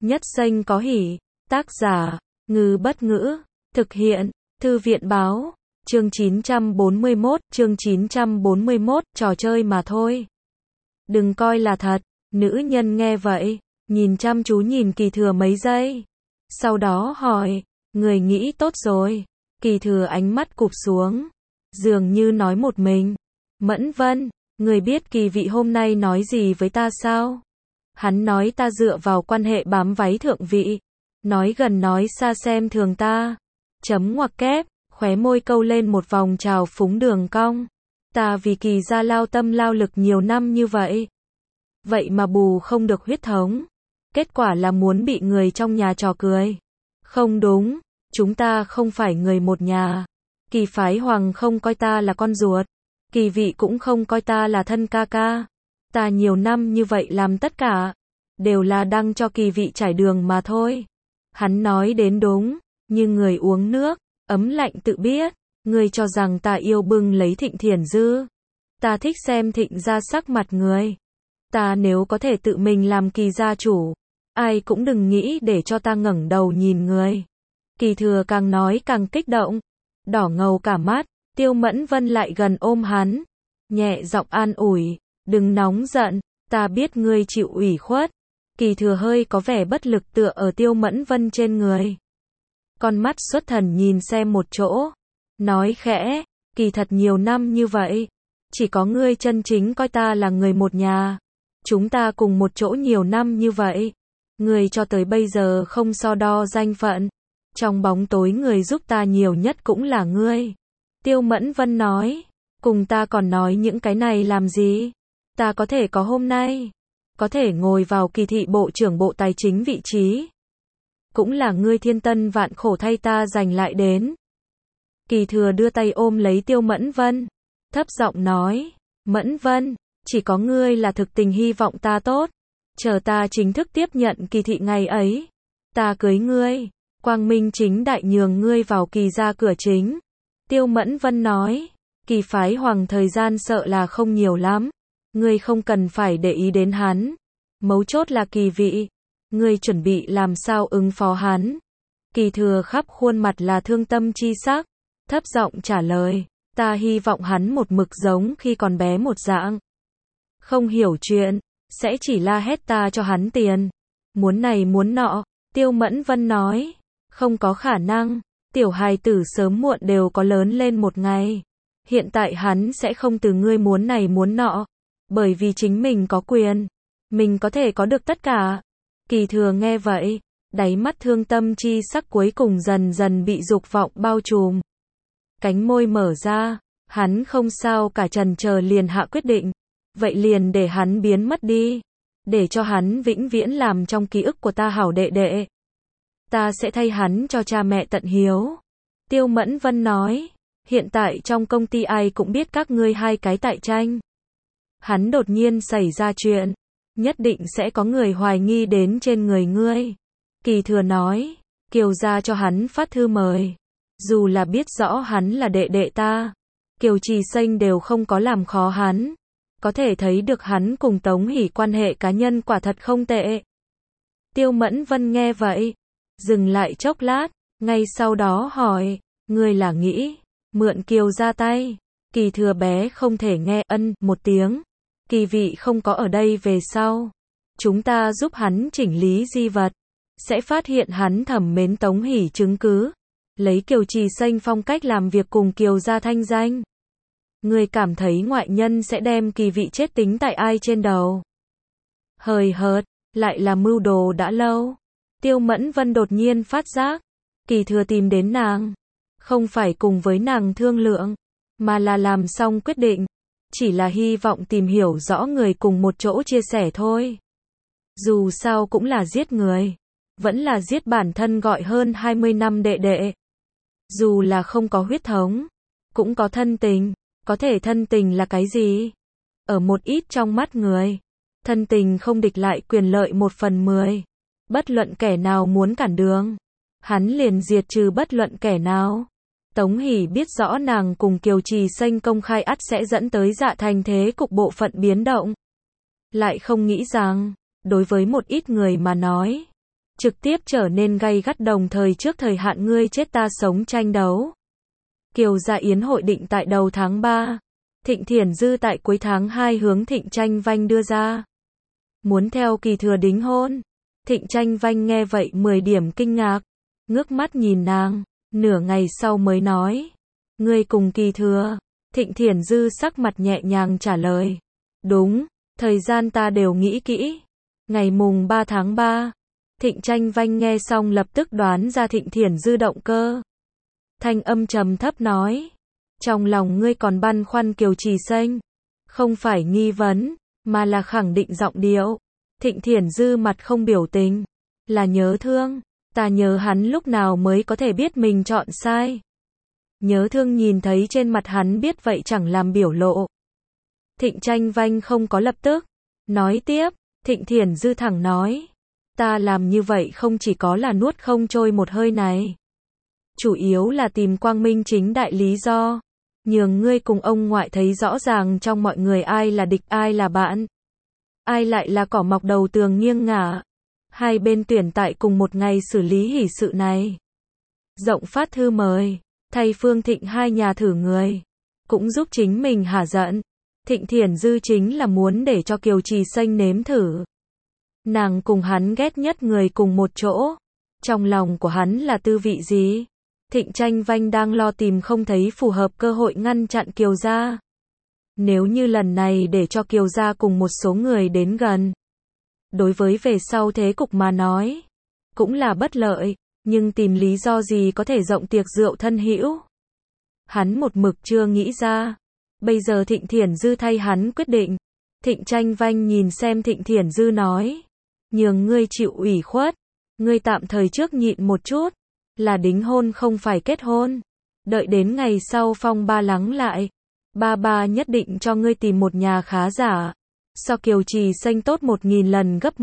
Nhất Xanh có hỉ. Tác giả, Ngư Bất Ngữ. Thực hiện, Thư viện Báo. Chương 941, trò chơi mà thôi. Đừng coi là thật. Nữ nhân nghe vậy, nhìn chăm chú nhìn Kỳ Thừa mấy giây. Sau đó hỏi, người nghĩ tốt rồi. Kỳ Thừa ánh mắt cụp xuống, dường như nói một mình. Mẫn Vân, người biết Kỳ vị hôm nay nói gì với ta sao? Hắn nói ta dựa vào quan hệ bám váy thượng vị. Nói gần nói xa xem thường ta. Chấm ngoặc kép, khóe môi câu lên một vòng trào phúng đường cong. Ta vì Kỳ gia lao tâm lao lực nhiều năm như vậy. Vậy mà bù không được huyết thống. Kết quả là muốn bị người trong nhà trò cười. Không đúng, chúng ta không phải người một nhà. Kỳ phái hoàng không coi ta là con ruột. Kỳ vị cũng không coi ta là thân ca ca. Ta nhiều năm như vậy làm tất cả, đều là đăng cho Kỳ vị trải đường mà thôi. Hắn nói đến đúng, như người uống nước, ấm lạnh tự biết. Ngươi cho rằng ta yêu bưng lấy Thịnh Thiển Dư. Ta thích xem Thịnh gia sắc mặt người. Ta nếu có thể tự mình làm Kỳ gia chủ, ai cũng đừng nghĩ để cho ta ngẩng đầu nhìn người. Kỳ Thừa càng nói càng kích động, đỏ ngầu cả mắt. Tiêu Mẫn Vân lại gần ôm hắn, nhẹ giọng an ủi, đừng nóng giận, ta biết ngươi chịu ủy khuất. Kỳ Thừa hơi có vẻ bất lực tựa ở Tiêu Mẫn Vân trên người. Con mắt xuất thần nhìn xem một chỗ, nói khẽ, kỳ thật nhiều năm như vậy, chỉ có ngươi chân chính coi ta là người một nhà. Chúng ta cùng một chỗ nhiều năm như vậy, ngươi cho tới bây giờ không so đo danh phận. Trong bóng tối người giúp ta nhiều nhất cũng là ngươi. Tiêu Mẫn Vân nói, cùng ta còn nói những cái này làm gì? Ta có thể có hôm nay, có thể ngồi vào Kỳ thị bộ trưởng bộ tài chính vị trí, cũng là ngươi thiên tân vạn khổ thay ta giành lại đến. Kỳ Thừa đưa tay ôm lấy Tiêu Mẫn Vân, thấp giọng nói, Mẫn Vân, chỉ có ngươi là thực tình hy vọng ta tốt. Chờ ta chính thức tiếp nhận Kỳ thị ngày ấy, ta cưới ngươi, quang minh chính đại nhường ngươi vào Kỳ gia cửa chính. Tiêu Mẫn Vân nói, Kỳ phái hoàng thời gian sợ là không nhiều lắm. Ngươi không cần phải để ý đến hắn. Mấu chốt là Kỳ vị. Ngươi chuẩn bị làm sao ứng phó hắn? Kỳ Thừa khắp khuôn mặt là thương tâm chi sắc, thấp giọng trả lời, ta hy vọng hắn một mực giống khi còn bé một dạng. Không hiểu chuyện, sẽ chỉ la hét ta cho hắn tiền. Muốn này muốn nọ. Tiêu Mẫn Vân nói, không có khả năng. Tiểu hài tử sớm muộn đều có lớn lên một ngày. Hiện tại hắn sẽ không từ ngươi muốn này muốn nọ. Bởi vì chính mình có quyền. Mình có thể có được tất cả. Kỳ Thừa nghe vậy, đáy mắt thương tâm chi sắc cuối cùng dần dần bị dục vọng bao trùm. Cánh môi mở ra, hắn không sao cả chần chờ liền hạ quyết định. Vậy liền để hắn biến mất đi. Để cho hắn vĩnh viễn làm trong ký ức của ta hảo đệ đệ. Ta sẽ thay hắn cho cha mẹ tận hiếu. Tiêu Mẫn Vân nói, hiện tại trong công ty ai cũng biết các ngươi hai cái tại tranh. Hắn đột nhiên xảy ra chuyện, nhất định sẽ có người hoài nghi đến trên người ngươi. Kỳ Thừa nói, Kiều gia cho hắn phát thư mời. Dù là biết rõ hắn là đệ đệ ta, Kiều Trì Xanh đều không có làm khó hắn. Có thể thấy được hắn cùng Tống Hỷ quan hệ cá nhân quả thật không tệ. Tiêu Mẫn Vân nghe vậy, dừng lại chốc lát, ngay sau đó hỏi, ngươi là nghĩ mượn Kiều ra tay? Kỳ Thừa bé không thể nghe một tiếng. Kỳ vị không có ở đây về sau, chúng ta giúp hắn chỉnh lý di vật, sẽ phát hiện hắn thầm mến Tống Hỷ chứng cứ, lấy Kiều Trì Xanh phong cách làm việc cùng Kiều gia thanh danh. Ngươi cảm thấy ngoại nhân sẽ đem Kỳ vị chết tính tại ai trên đầu? Hời hợt, lại là mưu đồ đã lâu. Tiêu Mẫn Vân đột nhiên phát giác, Kỳ Thừa tìm đến nàng, không phải cùng với nàng thương lượng, mà là làm xong quyết định, chỉ là hy vọng tìm hiểu rõ người cùng một chỗ chia sẻ thôi. Dù sao cũng là giết người, vẫn là giết bản thân gọi hơn 20 năm đệ đệ. Dù là không có huyết thống, cũng có thân tình. Có thể thân tình là cái gì? Ở một ít trong mắt người, thân tình không địch lại quyền lợi 1/10. Bất luận kẻ nào muốn cản đường, hắn liền diệt trừ bất luận kẻ nào. Tống Hỷ biết rõ nàng cùng Kiều Trì Xanh công khai ắt sẽ dẫn tới Dạ Thành thế cục bộ phận biến động. Lại không nghĩ rằng, đối với một ít người mà nói, trực tiếp trở nên gay gắt đồng thời trước thời hạn ngươi chết ta sống tranh đấu. Kiều gia yến hội định tại đầu tháng 3, Thịnh Thiển Dư tại cuối tháng 2 hướng Thịnh Tranh Vanh đưa ra. Muốn theo Kỳ Thừa đính hôn. Thịnh Tranh Vanh nghe vậy 10 điểm kinh ngạc, ngước mắt nhìn nàng, nửa ngày sau mới nói. Ngươi cùng Kỳ Thừa. Thịnh Thiển Dư sắc mặt nhẹ nhàng trả lời. Đúng, thời gian ta đều nghĩ kỹ. Ngày mùng 3 tháng 3. Thịnh Tranh Vanh nghe xong lập tức đoán ra Thịnh Thiển Dư động cơ. Thanh âm trầm thấp nói. Trong lòng ngươi còn băn khoăn Kiều Trì Xanh. Không phải nghi vấn, mà là khẳng định giọng điệu. Thịnh Thiển Dư mặt không biểu tình. Là nhớ thương. Ta nhớ hắn lúc nào mới có thể biết mình chọn sai. Nhớ thương nhìn thấy trên mặt hắn biết vậy chẳng làm biểu lộ. Thịnh Tranh Vanh không có lập tức. Nói tiếp, Thịnh Thiển Dư thẳng nói. Ta làm như vậy không chỉ có là nuốt không trôi một hơi này. Chủ yếu là tìm quang minh chính đại lý do. Nhường ngươi cùng ông ngoại thấy rõ ràng trong mọi người ai là địch ai là bạn. Ai lại là cỏ mọc đầu tường nghiêng ngả. Hai bên tuyển tại cùng một ngày xử lý hỷ sự này. Rộng phát thư mời. Thay Phương Thịnh hai nhà thử người. Cũng giúp chính mình hả giận. Thịnh Thiển Dư chính là muốn để cho Kiều Trì Xanh nếm thử. Nàng cùng hắn ghét nhất người cùng một chỗ. Trong lòng của hắn là tư vị gì? Thịnh Tranh Vanh đang lo tìm không thấy phù hợp cơ hội ngăn chặn Kiều gia. Nếu như lần này để cho Kiều gia cùng một số người đến gần. Đối với về sau thế cục mà nói. Cũng là bất lợi. Nhưng tìm lý do gì có thể rộng tiệc rượu thân hữu. Hắn một mực chưa nghĩ ra. Bây giờ Thịnh Thiển Dư thay hắn quyết định. Thịnh Tranh Vanh nhìn xem Thịnh Thiển Dư nói. Nhường ngươi chịu ủy khuất. Ngươi tạm thời trước nhịn một chút. Là đính hôn không phải kết hôn. Đợi đến ngày sau phong ba lắng lại. Ba nhất định cho ngươi tìm một nhà khá giả. So Kiều Trì Xanh tốt 1000 lần gấp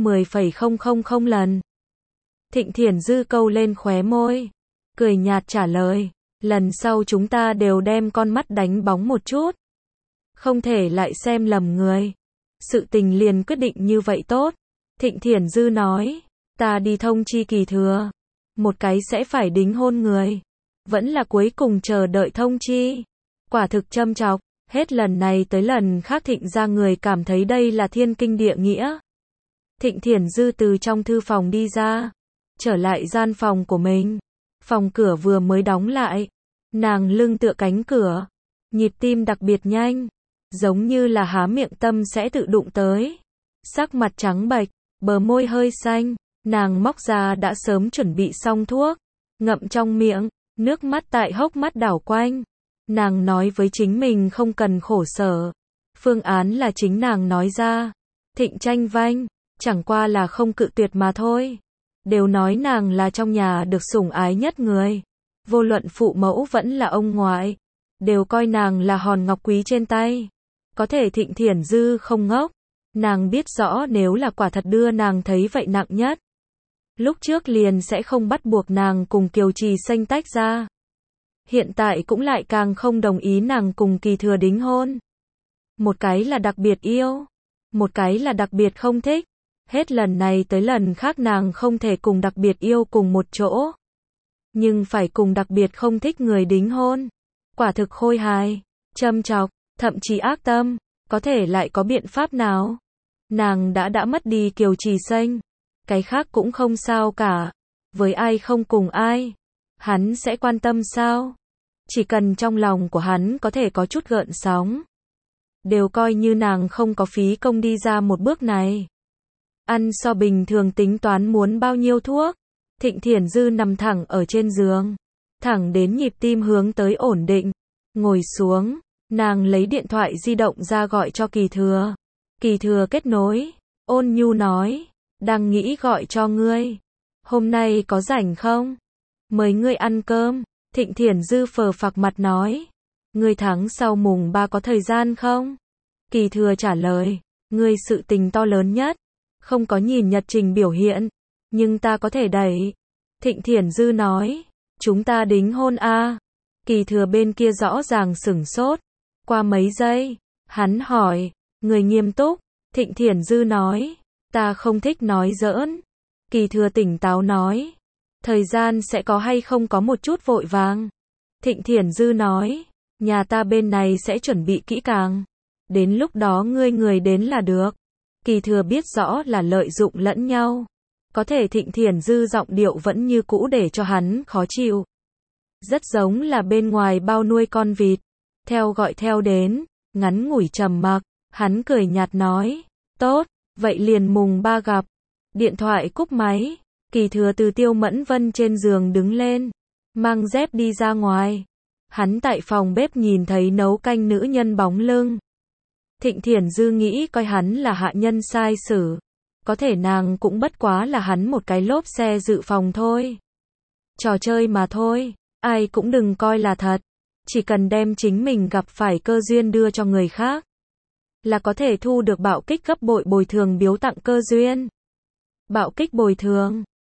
10,000 lần. Thịnh Thiển Dư câu lên khóe môi. Cười nhạt trả lời. Lần sau chúng ta đều đem con mắt đánh bóng một chút. Không thể lại xem lầm người. Sự tình liền quyết định như vậy tốt. Thịnh Thiển Dư nói. Ta đi thông chi Kỳ Thừa. Một cái sẽ phải đính hôn người. Vẫn là cuối cùng chờ đợi thông chi. Quả thực châm chọc. Hết lần này tới lần khác Thịnh ra người cảm thấy đây là thiên kinh địa nghĩa. Thịnh Thiển Dư từ trong thư phòng đi ra. Trở lại gian phòng của mình. Phòng cửa vừa mới đóng lại. Nàng lưng tựa cánh cửa. Nhịp tim đặc biệt nhanh. Giống như là há miệng tâm sẽ tự đụng tới. Sắc mặt trắng bệch. Bờ môi hơi xanh. Nàng móc ra đã sớm chuẩn bị xong thuốc. Ngậm trong miệng. Nước mắt tại hốc mắt đảo quanh. Nàng nói với chính mình không cần khổ sở. Phương án là chính nàng nói ra. Thịnh Tranh Vanh. Chẳng qua là không cự tuyệt mà thôi. Đều nói nàng là trong nhà được sủng ái nhất người. Vô luận phụ mẫu vẫn là ông ngoại. Đều coi nàng là hòn ngọc quý trên tay. Có thể Thịnh Thiển Dư không ngốc. Nàng biết rõ nếu là quả thật đưa nàng thấy vậy nặng nhất. Lúc trước liền sẽ không bắt buộc nàng cùng Kiều Trì Xanh tách ra. Hiện tại cũng lại càng không đồng ý nàng cùng Kỳ Thừa đính hôn. Một cái là đặc biệt yêu. Một cái là đặc biệt không thích. Hết lần này tới lần khác nàng không thể cùng đặc biệt yêu cùng một chỗ. Nhưng phải cùng đặc biệt không thích người đính hôn. Quả thực khôi hài, châm chọc, thậm chí ác tâm. Có thể lại có biện pháp nào? Nàng đã mất đi Kiều Trì Xanh. Cái khác cũng không sao cả. Với ai không cùng ai. Hắn sẽ quan tâm sao? Chỉ cần trong lòng của hắn có thể có chút gợn sóng. Đều coi như nàng không có phí công đi ra một bước này. Ăn so bình thường tính toán muốn bao nhiêu thuốc. Thịnh Thiển Dư nằm thẳng ở trên giường. Thẳng đến nhịp tim hướng tới ổn định. Ngồi xuống. Nàng lấy điện thoại di động ra gọi cho Kỳ Thừa. Kỳ Thừa kết nối. Ôn nhu nói. Đang nghĩ gọi cho ngươi. Hôm nay có rảnh không? Mời ngươi ăn cơm. Thịnh Thiển Dư phờ phạc mặt nói. Ngươi tháng sau mùng 3 có thời gian không? Kỳ Thừa trả lời. Ngươi sự tình to lớn nhất. Không có nhìn nhật trình biểu hiện. Nhưng ta có thể đẩy. Thịnh Thiển Dư nói. Chúng ta đính hôn à? Kỳ Thừa bên kia rõ ràng sửng sốt. Qua mấy giây. Hắn hỏi. Người nghiêm túc. Thịnh Thiển Dư nói. Ta không thích nói giỡn. Kỳ Thừa tỉnh táo nói. Thời gian sẽ có hay không có một chút vội vàng. Thịnh Thiển Dư nói. Nhà ta bên này sẽ chuẩn bị kỹ càng. Đến lúc đó ngươi người đến là được. Kỳ Thừa biết rõ là lợi dụng lẫn nhau. Có thể Thịnh Thiển Dư giọng điệu vẫn như cũ để cho hắn khó chịu. Rất giống là bên ngoài bao nuôi con vịt. Theo gọi theo đến, ngắn ngủi trầm mặc, hắn cười nhạt nói. Tốt, vậy liền mùng 3 gặp. Điện thoại cúp máy. Kỳ Thừa từ Tiêu Mẫn Vân trên giường đứng lên. Mang dép đi ra ngoài. Hắn tại phòng bếp nhìn thấy nấu canh nữ nhân bóng lưng. Thịnh Thiển Dư nghĩ coi hắn là hạ nhân sai sử. Có thể nàng cũng bất quá là hắn một cái lốp xe dự phòng thôi. Trò chơi mà thôi, ai cũng đừng coi là thật. Chỉ cần đem chính mình gặp phải cơ duyên đưa cho người khác, là có thể thu được bạo kích gấp bội bồi thường biếu tặng cơ duyên. Bạo kích bồi thường.